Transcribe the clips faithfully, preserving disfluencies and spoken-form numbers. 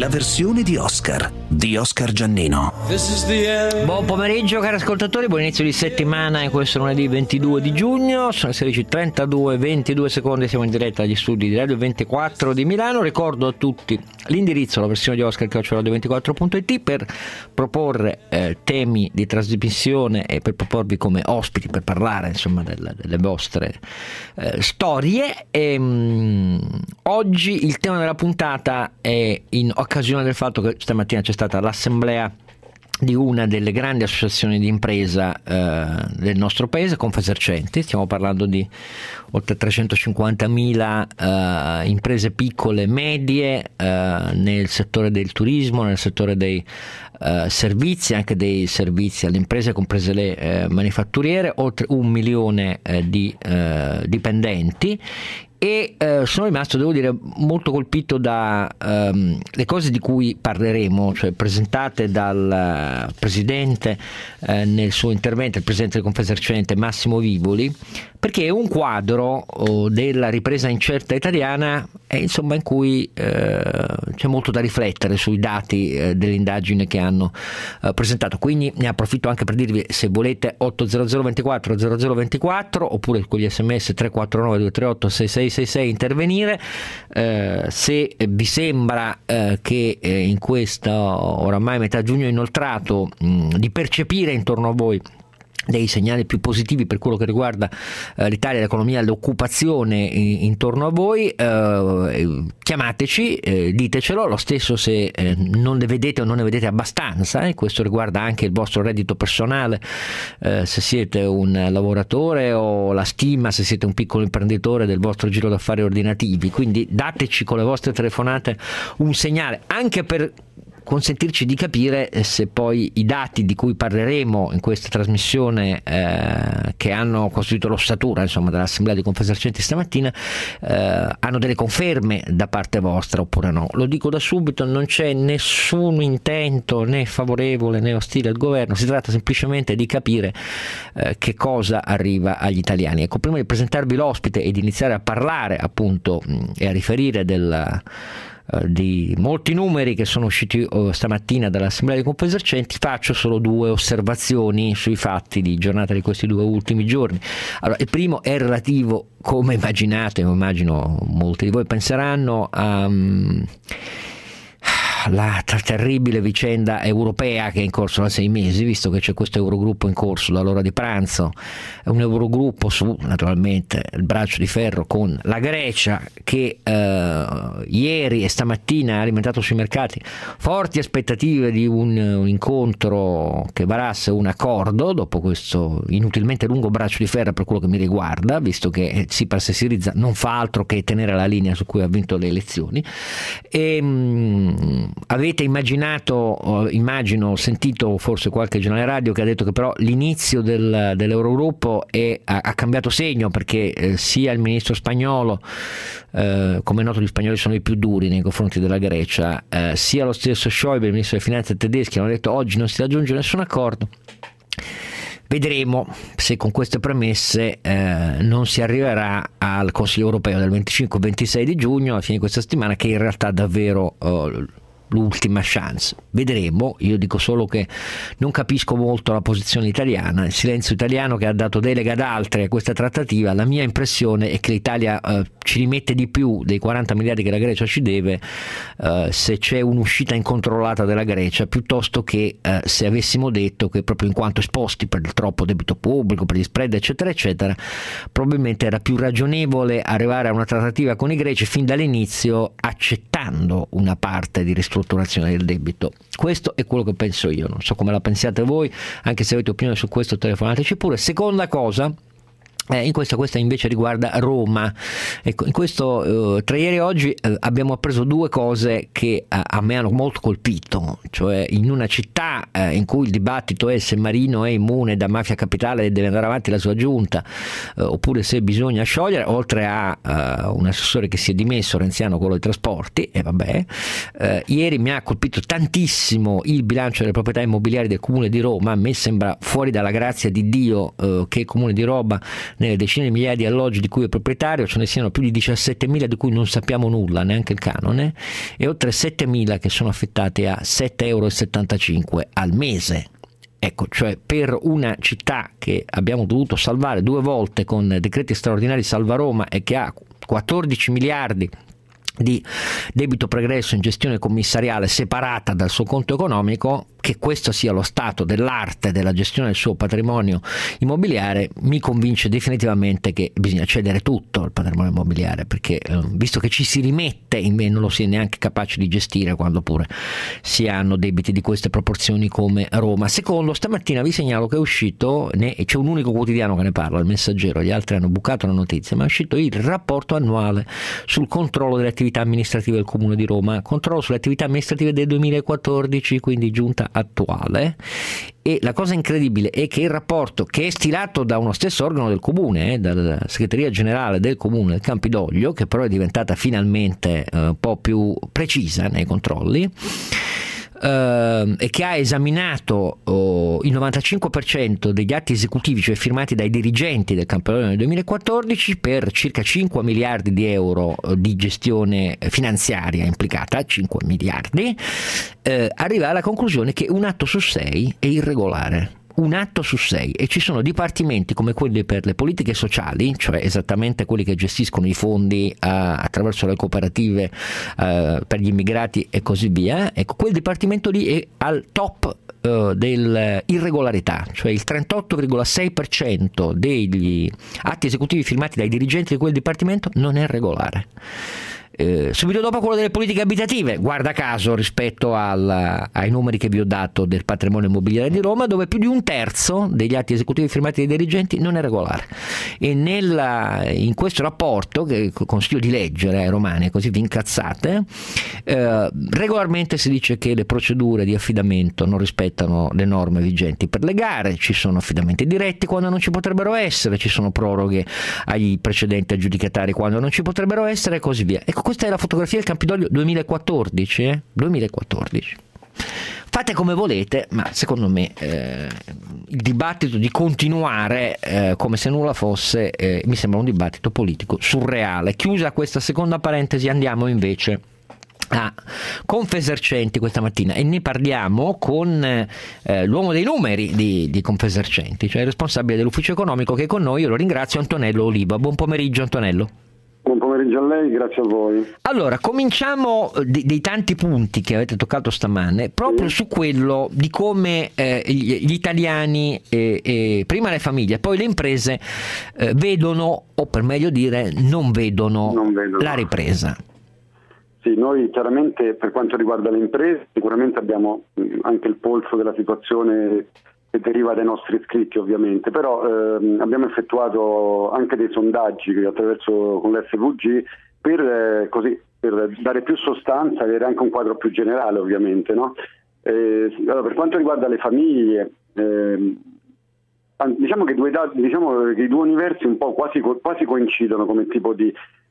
la versione di Oscar di Oscar Giannino. Buon pomeriggio cari ascoltatori, buon inizio di settimana in questo lunedì ventidue di giugno, sono le sedici e trentadue, ventidue secondi, siamo in diretta agli studi di Radio ventiquattro di Milano. Ricordo a tutti l'indirizzo, la versione di Oscar chiocciola radio ventiquattro punto it per proporre eh, temi di trasmissione e per proporvi come ospiti per parlare insomma delle, delle vostre eh, storie. E, mh, oggi il tema della puntata è in occasione del fatto che stamattina c'è stata l'assemblea di una delle grandi associazioni di impresa eh, del nostro paese, Confesercenti. Stiamo parlando di oltre trecentocinquantamila eh, imprese piccole e medie eh, nel settore del turismo, nel settore dei eh, servizi, anche dei servizi alle imprese, comprese le eh, manifatturiere, oltre un milione eh, di eh, dipendenti. E eh, sono rimasto, devo dire, molto colpito da ehm, le cose di cui parleremo, cioè presentate dal uh, presidente eh, nel suo intervento, il presidente del Confesercenti Massimo Vivoli, perché è un quadro oh, della ripresa incerta italiana e insomma in cui eh, c'è molto da riflettere sui dati eh, dell'indagine che hanno eh, presentato. Quindi ne approfitto anche per dirvi, se volete, otto zero zero ventiquattro zero zero ventiquattro oppure con gli sms tre quattro nove due tre otto sei sei sei sei intervenire eh, se vi sembra eh, che eh, in questa oramai metà giugno inoltrato mh, di percepire intorno a voi dei segnali più positivi per quello che riguarda eh, l'Italia, l'economia, l'occupazione in, intorno a voi, eh, chiamateci, eh, ditecelo, lo stesso se eh, non ne vedete o non ne vedete abbastanza, e eh, questo riguarda anche il vostro reddito personale, eh, se siete un lavoratore o la stima se siete un piccolo imprenditore del vostro giro d'affari ordinativi. Quindi dateci con le vostre telefonate un segnale, anche per consentirci di capire se poi i dati di cui parleremo in questa trasmissione eh, che hanno costituito l'ossatura insomma dell'assemblea di Confesercenti stamattina eh, hanno delle conferme da parte vostra oppure no. Lo dico da subito, non c'è nessun intento né favorevole né ostile al governo, si tratta semplicemente di capire eh, che cosa arriva agli italiani. Ecco, prima di presentarvi l'ospite e di iniziare a parlare appunto mh, e a riferire del di molti numeri che sono usciti stamattina dall'assemblea di Confesercenti, faccio solo due osservazioni sui fatti di giornata di questi due ultimi giorni. Allora, il primo è relativo, come immaginate, immagino molti di voi penseranno, a um, la terribile vicenda europea che è in corso da sei mesi, visto che c'è questo Eurogruppo in corso dall'ora di pranzo, è un Eurogruppo su naturalmente il braccio di ferro con la Grecia, che eh, ieri e stamattina ha alimentato sui mercati forti aspettative di un, un incontro che varasse un accordo dopo questo inutilmente lungo braccio di ferro per quello che mi riguarda, visto che Tsipras e Syriza non fa altro che tenere la linea su cui ha vinto le elezioni. E mh, avete immaginato, immagino, sentito forse qualche giornale radio che ha detto che però l'inizio del, dell'Eurogruppo è, ha, ha cambiato segno, perché eh, sia il ministro spagnolo, eh, come è noto gli spagnoli sono i più duri nei confronti della Grecia, eh, sia lo stesso Schäuble, il ministro delle finanze tedeschi, hanno detto oggi non si raggiunge nessun accordo. Vedremo se con queste premesse eh, non si arriverà al Consiglio europeo del venticinque ventisei di giugno, alla fine di questa settimana, che in realtà davvero eh, l'ultima chance. Vedremo. Io dico solo che non capisco molto la posizione italiana, il silenzio italiano che ha dato delega ad altri a questa trattativa. La mia impressione è che l'Italia eh, ci rimette di più dei quaranta miliardi che la Grecia ci deve eh, se c'è un'uscita incontrollata della Grecia, piuttosto che eh, se avessimo detto che proprio in quanto esposti per il troppo debito pubblico, per gli spread eccetera eccetera, probabilmente era più ragionevole arrivare a una trattativa con i greci fin dall'inizio, accettando una parte di ristrutturazione del debito. Questo è quello che penso io, non so come la pensiate voi, anche se avete opinione su questo telefonateci pure. Seconda cosa, Eh, in questa, questa invece riguarda Roma. Ecco, in questo, eh, tra ieri e oggi eh, abbiamo appreso due cose che a, a me hanno molto colpito, cioè in una città eh, in cui il dibattito è se Marino è immune da mafia capitale e deve andare avanti la sua giunta, eh, oppure se bisogna sciogliere, oltre a eh, un assessore che si è dimesso, renziano, quello dei trasporti, e vabbè, eh, ieri mi ha colpito tantissimo il bilancio delle proprietà immobiliari del Comune di Roma. A me sembra fuori dalla grazia di Dio eh, che il Comune di Roma nelle decine di migliaia di alloggi di cui è proprietario ce ne siano più di diciassettemila di cui non sappiamo nulla, neanche il canone, e oltre settemila che sono affittati a sette virgola settantacinque euro al mese. Ecco, cioè per una città che abbiamo dovuto salvare due volte con decreti straordinari salva Roma e che ha quattordici miliardi di debito pregresso in gestione commissariale separata dal suo conto economico, che questo sia lo stato dell'arte della gestione del suo patrimonio immobiliare mi convince definitivamente che bisogna cedere tutto al patrimonio immobiliare, perché eh, visto che ci si rimette in me non lo si è neanche capaci di gestire quando pure si hanno debiti di queste proporzioni come Roma. Secondo, stamattina vi segnalo che è uscito, ne, c'è un unico quotidiano che ne parla, il Messaggero, gli altri hanno bucato la notizia, ma è uscito il rapporto annuale sul controllo delle attività amministrative del Comune di Roma, controllo sulle attività amministrative del duemilaquattordici, quindi giunta attuale. E la cosa incredibile è che il rapporto, che è stilato da uno stesso organo del comune, eh, dalla segreteria generale del comune del Campidoglio, che però è diventata finalmente eh, un po' più precisa nei controlli, Uh, e che ha esaminato uh, il novantacinque per cento degli atti esecutivi, cioè firmati dai dirigenti del Campidoglio nel duemilaquattordici, per circa cinque miliardi di euro uh, di gestione finanziaria implicata, cinque miliardi, uh, arriva alla conclusione che un atto su sei è irregolare. Un atto su sei, e ci sono dipartimenti come quelli per le politiche sociali, cioè esattamente quelli che gestiscono i fondi uh, attraverso le cooperative uh, per gli immigrati e così via. Ecco, quel dipartimento lì è al top uh, dell'irregolarità, cioè il trentotto virgola sei per cento degli atti esecutivi firmati dai dirigenti di quel dipartimento non è regolare. Eh, subito dopo quello delle politiche abitative, guarda caso rispetto al, ai numeri che vi ho dato del patrimonio immobiliare di Roma, dove più di un terzo degli atti esecutivi firmati dai dirigenti non è regolare. E nella, in questo rapporto, che consiglio di leggere ai romani, così vi incazzate, eh, regolarmente si dice che le procedure di affidamento non rispettano le norme vigenti per le gare, ci sono affidamenti diretti quando non ci potrebbero essere, ci sono proroghe agli precedenti aggiudicatari quando non ci potrebbero essere e così via. Ecco, questa è la fotografia del Campidoglio duemilaquattordici, eh? duemilaquattordici. Fate come volete, ma secondo me eh, il dibattito di continuare eh, come se nulla fosse eh, mi sembra un dibattito politico surreale. Chiusa questa seconda parentesi, andiamo invece a Confesercenti questa mattina e ne parliamo con eh, l'uomo dei numeri di, di Confesercenti, cioè il responsabile dell'ufficio economico che è con noi. Io lo ringrazio, Antonello Oliva. Buon pomeriggio, Antonello. Buon pomeriggio a lei, grazie a voi. Allora, cominciamo di, dei tanti punti che avete toccato stamane, proprio sì. su quello di come eh, gli, gli italiani, eh, eh, prima le famiglie, poi le imprese, eh, vedono, o per meglio dire, non vedono, non vedono la ripresa. Sì, noi chiaramente per quanto riguarda le imprese, sicuramente abbiamo anche il polso della situazione che deriva dai nostri iscritti ovviamente, però ehm, abbiamo effettuato anche dei sondaggi attraverso con l'F V G per, eh, così, per dare più sostanza e avere anche un quadro più generale ovviamente, no? Eh, allora, per quanto riguarda le famiglie, ehm, diciamo che, due, diciamo che i due universi un po' quasi, quasi coincidono come tipo di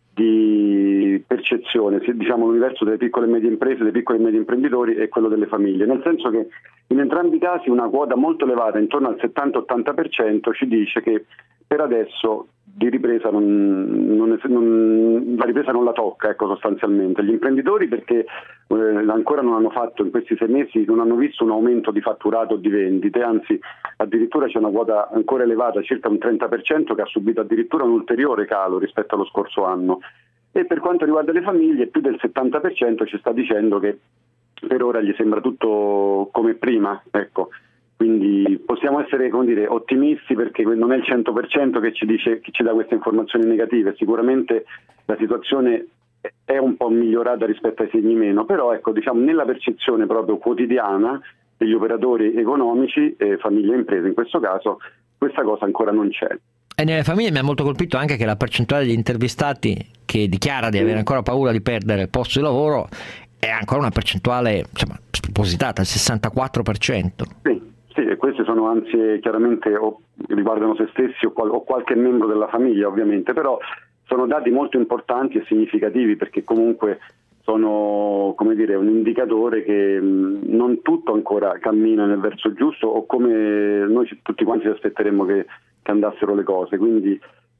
di percezione, diciamo l'universo delle piccole e medie imprese, dei piccoli e medi imprenditori e quello delle famiglie, nel senso che in entrambi i casi una quota molto elevata, intorno al settanta ottanta per cento, ci dice che per adesso di ripresa non, non, non, la ripresa non la tocca, ecco, sostanzialmente. Gli imprenditori perché eh, ancora non hanno fatto in questi sei mesi, non hanno visto un aumento di fatturato o di vendite, anzi addirittura c'è una quota ancora elevata, circa un trenta per cento, che ha subito addirittura un ulteriore calo rispetto allo scorso anno. E per quanto riguarda le famiglie, più del settanta per cento ci sta dicendo che per ora gli sembra tutto come prima, ecco. Quindi possiamo essere, come dire, ottimisti, perché non è il cento per cento che ci dice, che ci dà queste informazioni negative. Sicuramente la situazione è un po' migliorata rispetto ai segni meno, però ecco, diciamo nella percezione proprio quotidiana degli operatori economici, eh, famiglie e imprese in questo caso, questa cosa ancora non c'è. E nelle famiglie mi ha molto colpito anche che la percentuale degli intervistati che dichiara di avere ancora paura di perdere il posto di lavoro è ancora una percentuale, insomma, spropositata, il sessantaquattro per cento. Sì. Sì, e queste sono ansie chiaramente o riguardano se stessi o, qual- o qualche membro della famiglia ovviamente, però sono dati molto importanti e significativi, perché comunque sono, come dire, un indicatore che mh, non tutto ancora cammina nel verso giusto o come noi tutti quanti ci aspetteremmo che, che andassero le cose. Quindi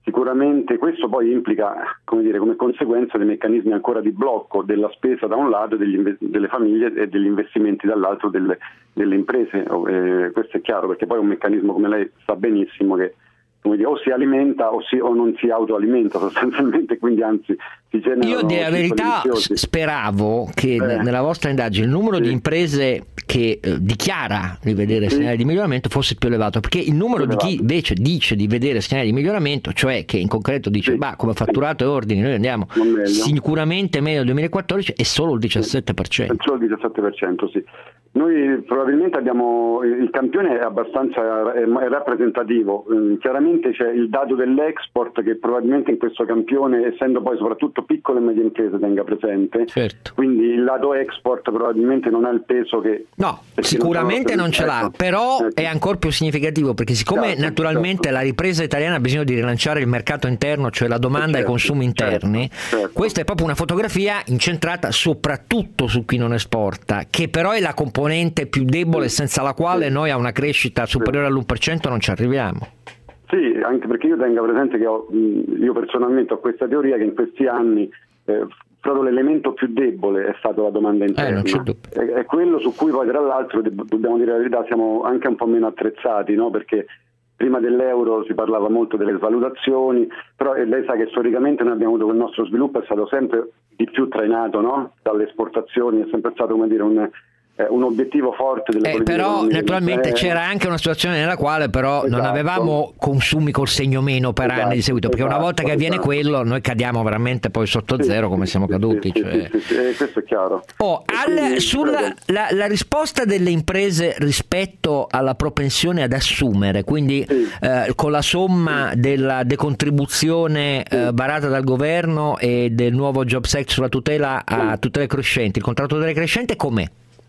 sicuramente questo poi implica, come dire, come conseguenza dei meccanismi ancora di blocco della spesa da un lato, degli inve- delle famiglie e degli investimenti dall'altro delle, delle imprese. Eh, questo è chiaro, perché poi è un meccanismo, come lei sa benissimo, che come dire, o si alimenta o, si, o non si autoalimenta sostanzialmente, quindi anzi si generano. Io della verità speravo che eh, nella vostra indagine il numero sì. di imprese che eh, dichiara di vedere sì. segnali di miglioramento fosse più elevato, perché il numero di chi invece dice di vedere segnali di miglioramento, cioè che in concreto dice sì. bah, come fatturato e ordini noi andiamo sicuramente meglio del duemilaquattordici, è solo il diciassette per cento. È solo il diciassette per cento, sì. Noi probabilmente abbiamo, il campione è abbastanza è, è rappresentativo, eh, chiaramente c'è il dato dell'export che probabilmente in questo campione, essendo poi soprattutto piccole e medie imprese, tenga presente, certo. Quindi il lato export probabilmente non ha il peso che... No, sicuramente non, non ce l'ha, però ecco. È ancora più significativo, perché siccome certo, naturalmente certo. la ripresa italiana ha bisogno di rilanciare il mercato interno, cioè la domanda certo, e i consumi interni, certo, certo. Questa è proprio una fotografia incentrata soprattutto su chi non esporta, che però è la componente più debole senza la quale noi a una crescita superiore all'uno per cento non ci arriviamo. Sì, anche perché io tenga presente che ho, io personalmente ho questa teoria che in questi anni eh, proprio l'elemento più debole è stato la domanda interna, eh, non c'è dubbio. È, è quello su cui poi tra l'altro dobbiamo dire la verità siamo anche un po' meno attrezzati, no? Perché prima dell'euro si parlava molto delle svalutazioni, però lei sa che storicamente noi abbiamo avuto, il nostro sviluppo è stato sempre di più trainato, no? Dalle esportazioni, è sempre stato, come dire, un Eh, un obiettivo forte delle eh, però naturalmente eh, c'era anche una situazione nella quale però esatto. non avevamo consumi col segno meno per esatto, anni di seguito, perché esatto, una volta che avviene esatto. quello noi cadiamo veramente poi sotto sì, zero come sì, siamo sì, caduti sì, cioè... sì, sì, sì, questo è chiaro. Oh, al, sulla la, la risposta delle imprese rispetto alla propensione ad assumere, quindi sì. eh, con la somma sì. della decontribuzione sì. eh, barata dal governo e del nuovo Jobs Act sulla tutela a sì. tutele crescenti, il contratto tutele crescente com'è?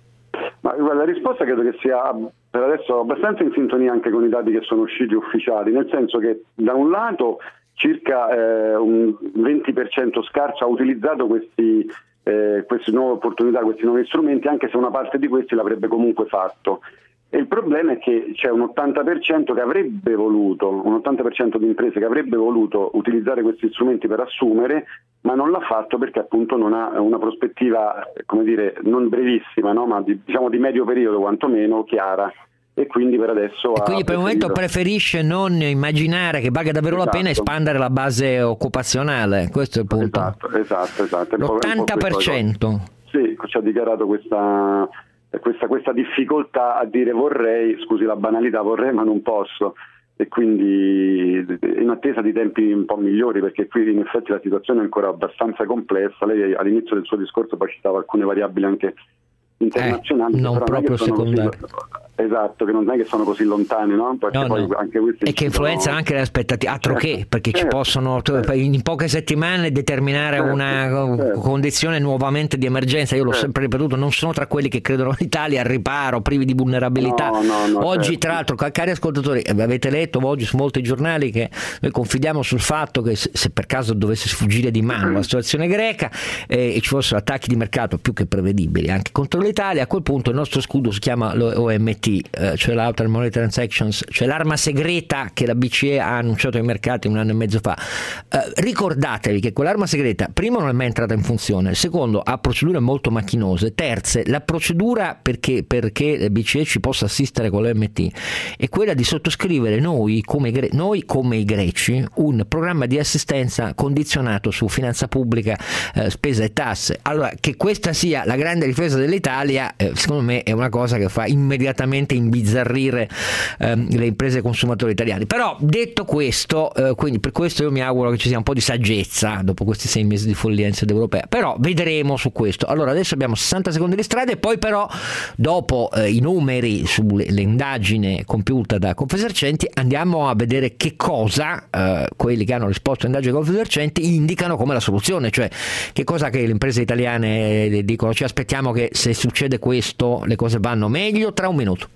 Ma la risposta credo che sia per adesso abbastanza in sintonia anche con i dati che sono usciti ufficiali, nel senso che da un lato circa eh, un venti per cento scarso ha utilizzato questi, eh, queste nuove opportunità, questi nuovi strumenti, anche se una parte di questi l'avrebbe comunque fatto. E il problema è che c'è un ottanta per cento che avrebbe voluto, un ottanta per cento di imprese che avrebbe voluto utilizzare questi strumenti per assumere, ma non l'ha fatto perché appunto non ha una prospettiva, come dire, non brevissima, no? Ma di, diciamo di medio periodo quantomeno chiara. E quindi per adesso e quindi per il momento preferisce non immaginare che valga davvero esatto. la pena espandere la base occupazionale, questo è il punto. Esatto, esatto, esatto. L'ottanta per cento. Sì, ci ha dichiarato questa, questa, questa difficoltà a dire vorrei, scusi la banalità, vorrei ma non posso. E quindi in attesa di tempi un po' migliori, perché qui in effetti la situazione è ancora abbastanza complessa. Lei all'inizio del suo discorso poi citava alcune variabili anche internazionali, eh, non però proprio secondarie. Esatto, che non è che sono così lontani, no? Perché no, poi no. Anche e che influenzano anche le aspettative, altro certo, che, perché certo, ci possono certo. in poche settimane determinare certo, una certo. condizione nuovamente di emergenza. Io l'ho certo. sempre ripetuto, non sono tra quelli che credono all'Italia al riparo, privi di vulnerabilità. No, no, no, oggi certo. tra l'altro, cari ascoltatori, avete letto oggi su molti giornali che noi confidiamo sul fatto che se, se per caso dovesse sfuggire di mano la situazione greca eh, e ci fossero attacchi di mercato più che prevedibili anche contro l'Italia, a quel punto il nostro scudo si chiama O M T, eh, cioè l'Outer Monetary Transactions, cioè l'arma segreta che la B C E ha annunciato ai mercati un anno e mezzo fa. Eh, ricordatevi che quell'arma segreta, primo, non è mai entrata in funzione, secondo, ha procedure molto macchinose, terze, la procedura perché, perché la B C E ci possa assistere con l'O M T è quella di sottoscrivere noi come, gre- noi come i greci un programma di assistenza condizionato su finanza pubblica, eh, spesa e tasse. Allora, che questa sia la grande difesa dell'Italia, eh, secondo me è una cosa che fa immediatamente imbizzarrire ehm, le imprese e i consumatori italiani. Però detto questo, eh, quindi per questo io mi auguro che ci sia un po' di saggezza dopo questi sei mesi di follia in sede europea, però vedremo su questo. Allora adesso abbiamo sessanta secondi di strada e poi però dopo eh, i numeri sull'indagine compiuta da Confesercenti andiamo a vedere che cosa eh, quelli che hanno risposto all'indagine di Confesercenti indicano come la soluzione, cioè che cosa che le imprese italiane dicono: ci aspettiamo che se succede questo le cose vanno meglio. Tra un minuto.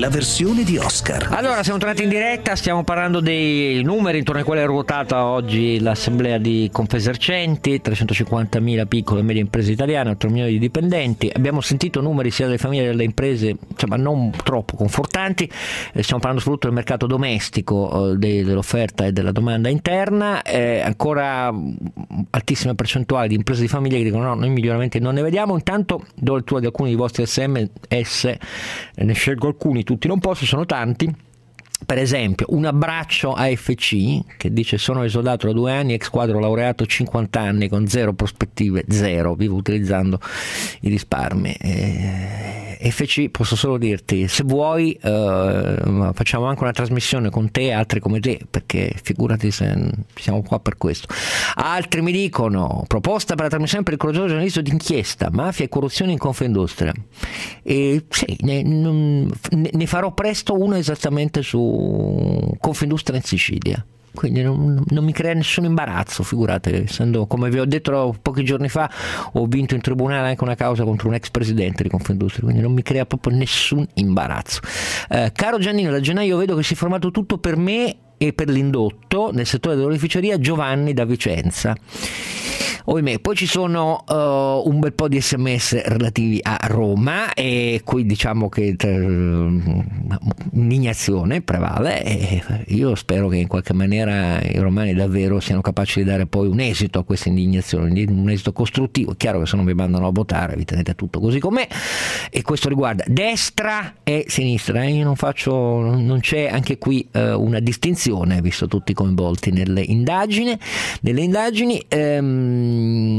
la versione di Oscar. Allora, siamo tornati in diretta, stiamo parlando dei numeri intorno ai quali è ruotata oggi l'assemblea di Confesercenti, trecentocinquantamila piccole e medie imprese italiane, otto milioni di dipendenti. Abbiamo sentito numeri sia delle famiglie che delle imprese, insomma non troppo confortanti. Eh, stiamo parlando soprattutto del mercato domestico, eh, dell'offerta e della domanda interna. Eh, ancora altissime percentuali di imprese di famiglie che dicono no, noi miglioramenti non ne vediamo. Intanto do lettura di alcuni dei vostri S M S, ne scelgo alcuni, tutti non posso, sono tanti. Per esempio, un abbraccio a F C che dice: sono esodato da due anni, ex quadro laureato, cinquanta anni, con zero prospettive, zero, vivo utilizzando i risparmi. Eh, F C, posso solo dirti, se vuoi eh, facciamo anche una trasmissione con te e altri come te, perché figurati se siamo qua per questo. Altri mi dicono: proposta per la trasmissione per il coraggioso giornalista d'inchiesta, mafia e corruzione in Confindustria. E sì, ne, non, ne farò presto uno esattamente su Confindustria in Sicilia, quindi non, non mi crea nessun imbarazzo, figurate, essendo, come vi ho detto pochi giorni fa, ho vinto in tribunale anche una causa contro un ex presidente di Confindustria, quindi non mi crea proprio nessun imbarazzo. Eh, caro Giannino, da gennaio vedo che si è formato tutto per me e per l'indotto nel settore dell'oreficeria. Giovanni da Vicenza. Ohimè, poi ci sono uh, un bel po' di sms relativi a Roma, e qui diciamo che uh, indignazione prevale, e io spero che in qualche maniera i romani davvero siano capaci di dare poi un esito a questa indignazione, un esito costruttivo. È chiaro che se non vi mandano a votare vi tenete tutto così com'è, e questo riguarda destra e sinistra, eh? Io non faccio, non c'è anche qui uh, una distinzione, visto tutti coinvolti nelle indagini, nelle indagini ehm,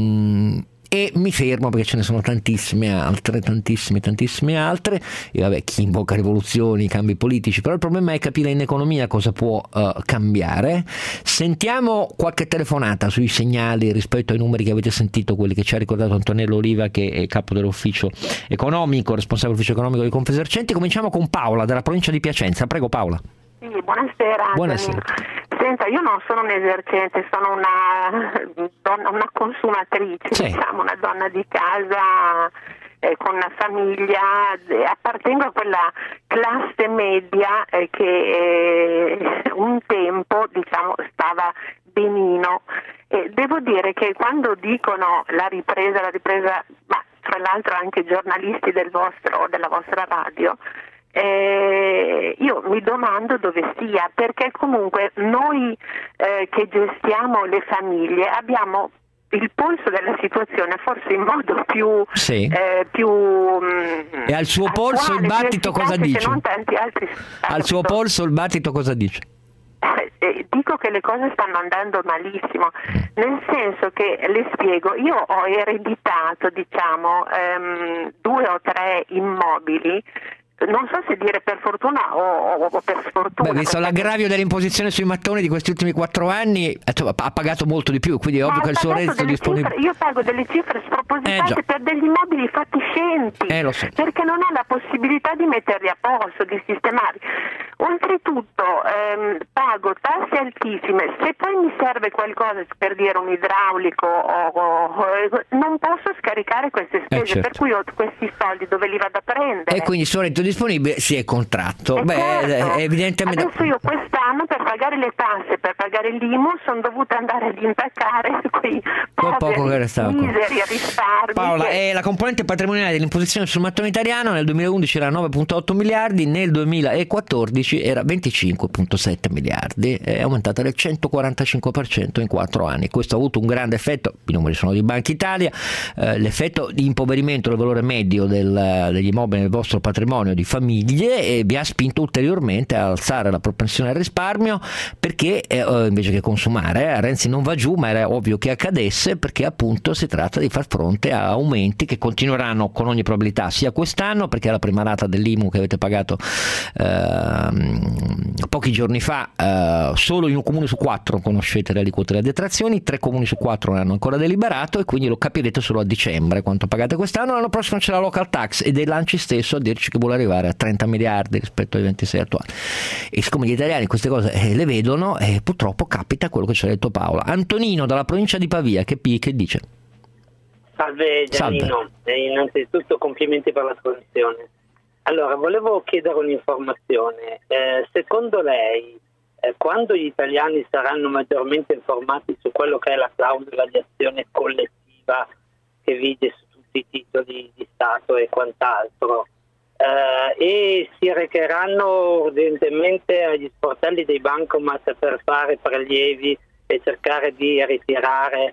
e mi fermo perché ce ne sono tantissime altre, tantissime, tantissime altre. E vabbè, chi invoca rivoluzioni, cambi politici, però il problema è capire in economia cosa può uh, cambiare. Sentiamo qualche telefonata sui segnali rispetto ai numeri che avete sentito, quelli che ci ha ricordato Antonello Oliva, che è capo dell'ufficio economico, responsabile dell'ufficio economico di Confesercenti. Cominciamo con Paola della provincia di Piacenza. Prego Paola. Sì, buonasera. Buonasera. Senta, io non sono un'esercente, sono una donna, una consumatrice, sì. diciamo, una donna di casa eh, con una famiglia, eh, appartengo a quella classe media eh, che eh, un tempo, diciamo, stava benino. E devo dire che quando dicono la ripresa, la ripresa, ma tra l'altro anche giornalisti del vostro, della vostra radio, Eh, io mi domando dove sia, perché comunque noi eh, che gestiamo le famiglie abbiamo il polso della situazione forse in modo più, sì. eh, più e al suo attuale, polso il battito cosa dice? Non tanti altri al suo polso il battito cosa dice? Eh, dico che le cose stanno andando malissimo, nel senso che, le spiego, io ho ereditato, diciamo, ehm, due o tre immobili. Non so se dire per fortuna o, o per sfortuna. Beh, visto l'aggravio dell'imposizione sui mattoni di questi ultimi quattro anni, ha pagato molto di più, quindi è ovvio che il suo reddito disponibile. Io pago delle cifre spropositate eh, per degli immobili fatiscenti, eh, lo so. perché non ho la possibilità di metterli a posto, di sistemarli. Oltretutto ehm, pago tasse altissime, se poi mi serve qualcosa, per dire un idraulico, o, o, non posso scaricare queste spese, eh, certo. per cui ho questi soldi dove li vado a prendere? E quindi il suo reddito disponibile si è contratto. Eh, Beh, certo. evidentemente. Adesso io quest'anno per pagare le tasse, per pagare l'I M U, sono dovuta andare ad intaccare quei poco che restava miseri risparmi. Paola, che... eh, la componente patrimoniale dell'imposizione sul mattone italiano nel duemilaundici era nove virgola otto miliardi, nel duemilaquattordici era venticinque virgola sette miliardi, è aumentata del centoquarantacinque per cento in quattro anni. Questo ha avuto un grande effetto, i numeri sono di Banca Italia, eh, l'effetto di impoverimento del valore medio del, degli immobili nel vostro patrimonio di famiglie, e vi ha spinto ulteriormente a alzare la propensione al risparmio, perché eh, invece che consumare, eh, Renzi non va giù, ma era ovvio che accadesse, perché appunto si tratta di far fronte a aumenti che continueranno con ogni probabilità sia quest'anno, perché la prima rata dell'I M U che avete pagato eh, pochi giorni fa, eh, solo in un comune su quattro conoscete le aliquote delle detrazioni, tre comuni su quattro non hanno ancora deliberato, e quindi lo capirete solo a dicembre quanto pagate quest'anno. L'anno prossimo c'è la local tax, ed è l'Anci stesso a dirci che vuole arrivare a trenta miliardi rispetto ai ventisei attuali, e siccome gli italiani queste cose eh, le vedono, eh, purtroppo capita quello che ci ha detto Paola. Antonino dalla provincia di Pavia, che, che dice? Salve Giannino, e innanzitutto complimenti per la trasmissione. Allora, volevo chiedere un'informazione. Eh, secondo lei, eh, quando gli italiani saranno maggiormente informati su quello che è la clausola di azione collettiva che vige su tutti i titoli di Stato e quant'altro, eh, e si recheranno urgentemente agli sportelli dei bancomat per fare prelievi e cercare di ritirare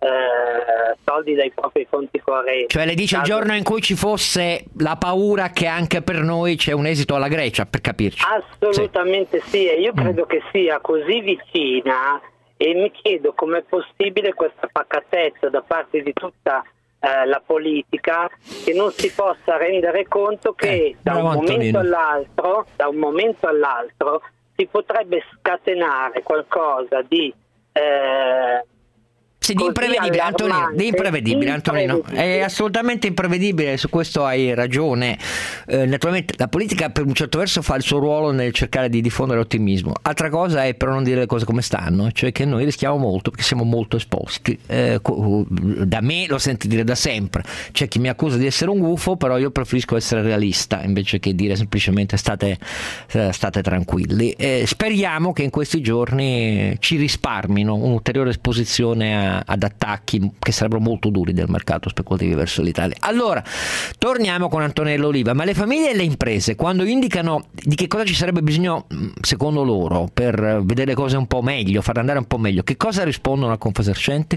eh, soldi dai propri conti correnti. Cioè le dice il giorno in cui ci fosse la paura che anche per noi c'è un esito alla Grecia, per capirci. Assolutamente sì, sì. E io credo mm. che sia così vicina, e mi chiedo com'è possibile questa pacatezza da parte di tutta eh, la politica, che non si possa rendere conto che eh, da un momento Antonino. all'altro da un momento all'altro si potrebbe scatenare qualcosa di eh, Sì, di imprevedibile, Antonino, di imprevedibile, Antonino, è assolutamente imprevedibile, su questo hai ragione. Eh, naturalmente la politica per un certo verso fa il suo ruolo nel cercare di diffondere ottimismo, altra cosa è però non dire le cose come stanno, cioè che noi rischiamo molto perché siamo molto esposti. Eh, da me lo senti dire da sempre, c'è chi mi accusa di essere un gufo, però io preferisco essere realista invece che dire semplicemente state, state tranquilli. Eh, speriamo che in questi giorni ci risparmino un'ulteriore esposizione a ad attacchi che sarebbero molto duri del mercato speculativo verso l'Italia. Allora, torniamo con Antonello Oliva. Ma le famiglie e le imprese, quando indicano di che cosa ci sarebbe bisogno secondo loro per vedere le cose un po' meglio, far andare un po' meglio, che cosa rispondono a Confesercenti?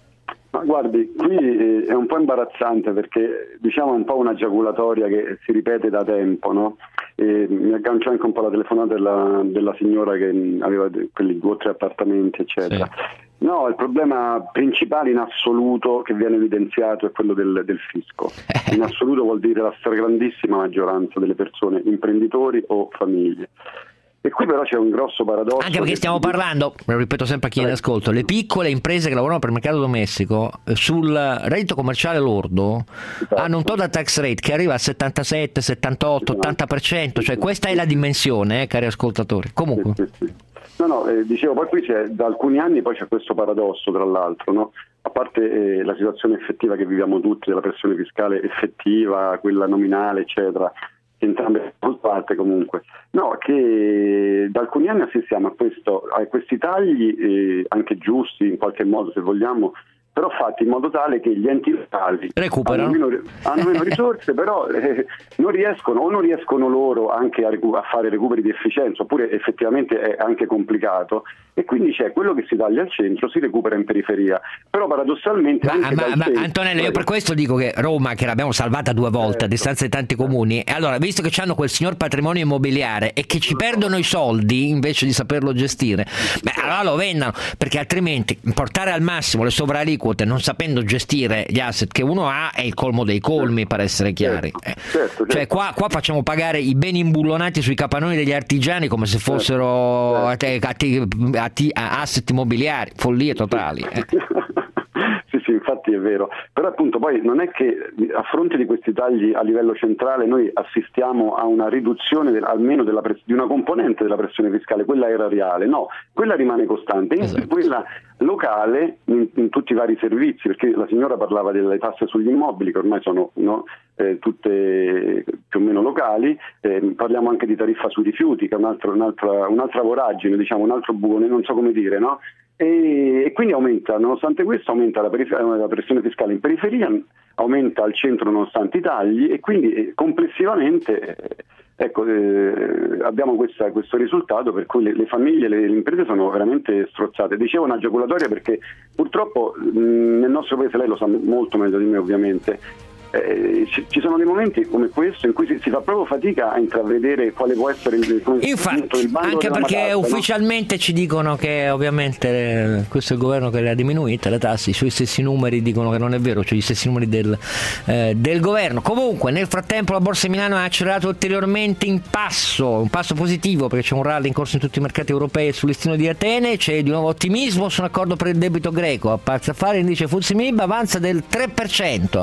Ma guardi, qui è un po' imbarazzante perché diciamo è un po' una giaculatoria che si ripete da tempo, no? E mi aggancio anche un po' alla telefonata della, della signora che aveva quelli due o tre appartamenti, eccetera. Sì. No, il problema principale in assoluto che viene evidenziato è quello del, del fisco. In assoluto vuol dire la stragrandissima maggioranza delle persone, imprenditori o famiglie. E qui però c'è un grosso paradosso. Anche perché stiamo parlando, lo ripeto sempre a chi è in ascolto, le piccole imprese che lavorano per il mercato domestico sul reddito commerciale lordo esatto. hanno un total tax rate che arriva al settantasette, settantotto, ottanta per cento, cioè questa è la dimensione, eh, cari ascoltatori. Comunque. Sì, sì, sì. No, no, eh, dicevo, poi qui c'è, da alcuni anni poi c'è questo paradosso, tra l'altro, no? A parte eh, la situazione effettiva che viviamo tutti, della pressione fiscale effettiva, quella nominale, eccetera, che entrambe sono fatte comunque, no, che da alcuni anni assistiamo a, questo, a questi tagli, eh, anche giusti in qualche modo se vogliamo, però fatti in modo tale che gli enti locali recuperano, hanno meno, hanno meno risorse, però eh, non riescono o non riescono loro anche a, recu- a fare recuperi di efficienza, oppure effettivamente è anche complicato, e quindi c'è quello che si taglia al centro, si recupera in periferia, però paradossalmente ma, anche ma, ma centro, Antonello, io per questo dico che Roma, che l'abbiamo salvata due volte certo. a distanza di tanti comuni, e allora visto che hanno quel signor patrimonio immobiliare e che ci perdono i soldi invece di saperlo gestire, beh, allora lo vendano, perché altrimenti portare al massimo le sovraliquote non sapendo gestire gli asset che uno ha è il colmo dei colmi, per essere chiari. Certo, certo, certo. Cioè qua, qua facciamo pagare i beni imbullonati sui capannoni degli artigiani come se fossero certo. atti, atti, asset immobiliari, follie totali. Eh. Sì, sì, infatti è vero, però appunto poi non è che a fronte di questi tagli a livello centrale noi assistiamo a una riduzione del, almeno della pres- di una componente della pressione fiscale, quella erariale, no, quella rimane costante, esatto. quella locale in, in tutti i vari servizi, perché la signora parlava delle tasse sugli immobili che ormai sono no, eh, tutte più o meno locali, eh, parliamo anche di tariffa sui rifiuti che è un altro, un'altra, un'altra voragine, diciamo un altro buco, non so come dire, no? E, e quindi aumenta, nonostante questo aumenta la, perifer- la pressione fiscale in periferia, aumenta al centro nonostante i tagli, e quindi eh, complessivamente eh, ecco, eh, abbiamo questa, questo risultato per cui le, le famiglie e le, le imprese sono veramente strozzate. Dicevo una giaculatoria perché purtroppo mh, nel nostro paese, lei lo sa molto meglio di me ovviamente, Eh, ci, ci sono dei momenti come questo in cui si, si fa proprio fatica a intravedere quale può essere il, il infatti il bando anche perché matassa, ufficialmente no? Ci dicono che ovviamente eh, questo è il governo che le ha diminuite le tasse, i suoi stessi numeri dicono che non è vero, cioè gli stessi numeri del, eh, del governo. Comunque nel frattempo la Borsa di Milano ha accelerato ulteriormente in passo, un passo positivo, perché c'è un rally in corso in tutti i mercati europei e sul listino di Atene, c'è di nuovo ottimismo su un accordo per il debito greco. A parte fare l'indice F T S E M I B avanza del tre per cento a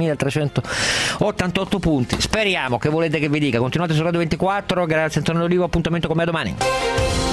ventitremilatrecentottantotto punti. Speriamo, che volete che vi dica. Continuate su Radio ventiquattro, grazie Antonio Olivo, appuntamento con me domani.